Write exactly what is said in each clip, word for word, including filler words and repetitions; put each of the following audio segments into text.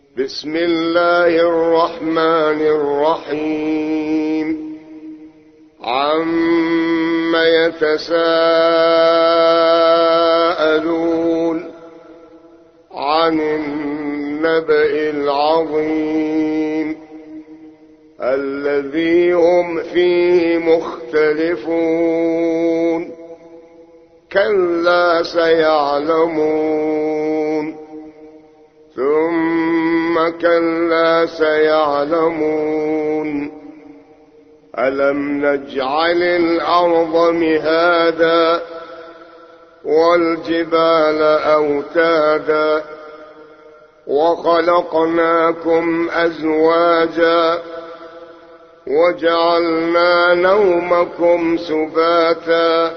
بسم الله الرحمن الرحيم عم يتساءلون عن النبأ العظيم الذي هم فيه مختلفون كلا سيعلمون ثم كلا سيعلمون ألم نجعل الأرض مهادا والجبال أوتادا وخلقناكم أزواجا وجعلنا نومكم سباتا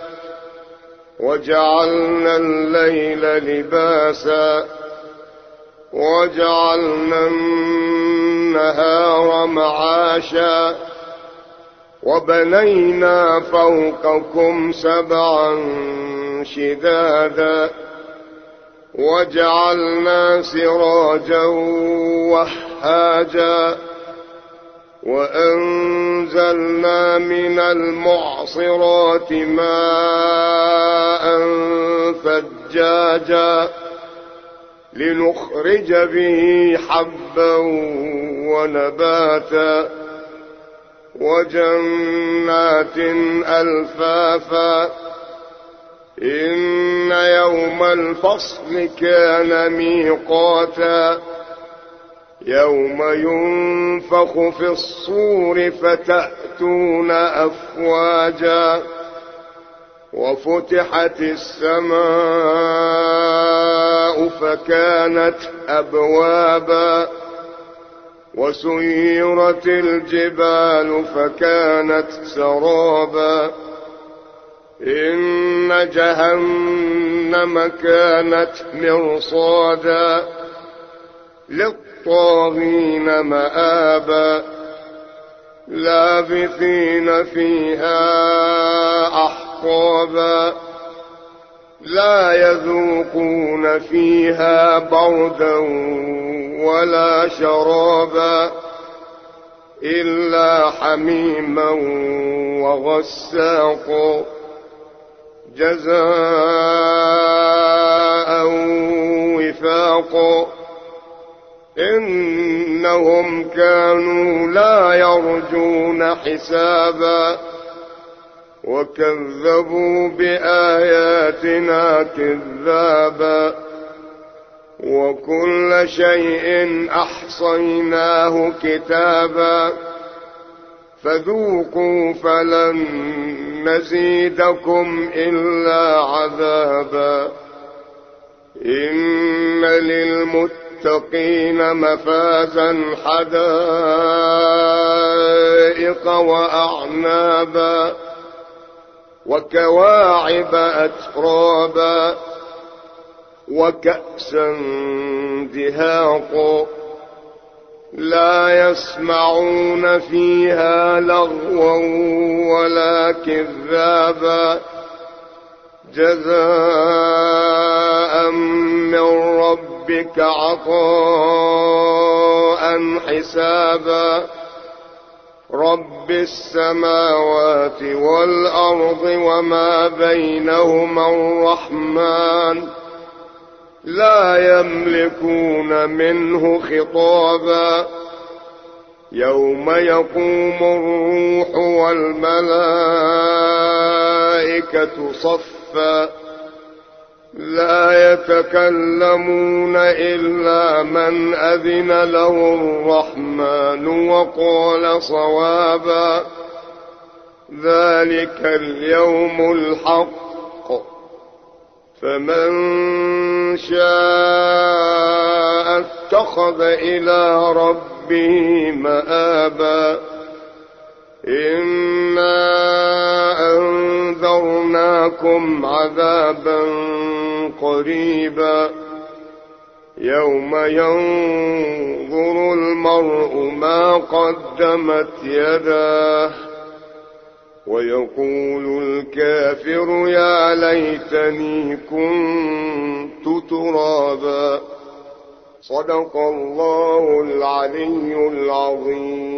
وجعلنا الليل لباسا وجعلنا النهار معاشا وبنينا فوقكم سبعا شدادا وجعلنا سراجا وهاجا وأنزلنا من المعصرات ماء ثجاجا لنخرج به حبا ونباتا وجنات ألفافا إن يوم الفصل كان ميقاتا يوم ينفخ في الصور فتأتون أفواجا وفتحت السماء فكانت أبوابا وسيرت الجبال فكانت سرابا إن جهنم كانت مرصادا للطاغين مآبا لابثين فيها أحقابا لا يذوقون فيها بردا ولا شرابا إلا حميما وغساقا جزاء وفاقا إنهم كانوا لا يرجون حسابا وكذبوا بآياتنا كذابا وكل شيء أحصيناه كتابا فذوقوا فلن نزيدكم إلا عذابا إن للمتقين مفازا حدائق وأعنابا وكواعب أترابا وكأسا دهاقا لا يسمعون فيها لغوا ولا كذابا جزاء من ربك عطاء حسابا رب السماوات والأرض وما بينهما الرحمن لا يملكون منه خطابا يوم يقوم الروح والملائكة صفا لا يتكلمون إلا من أذن له الرحمن وقال صوابا ذلك اليوم الحق فمن شاء اتخذ إلى ربه مآبا إنا أنذرناكم عذابا قريبا يوم ينظر المرء ما قدمت يداه ويقول الكافر يا ليتني كنت ترابا صدق الله العلي العظيم.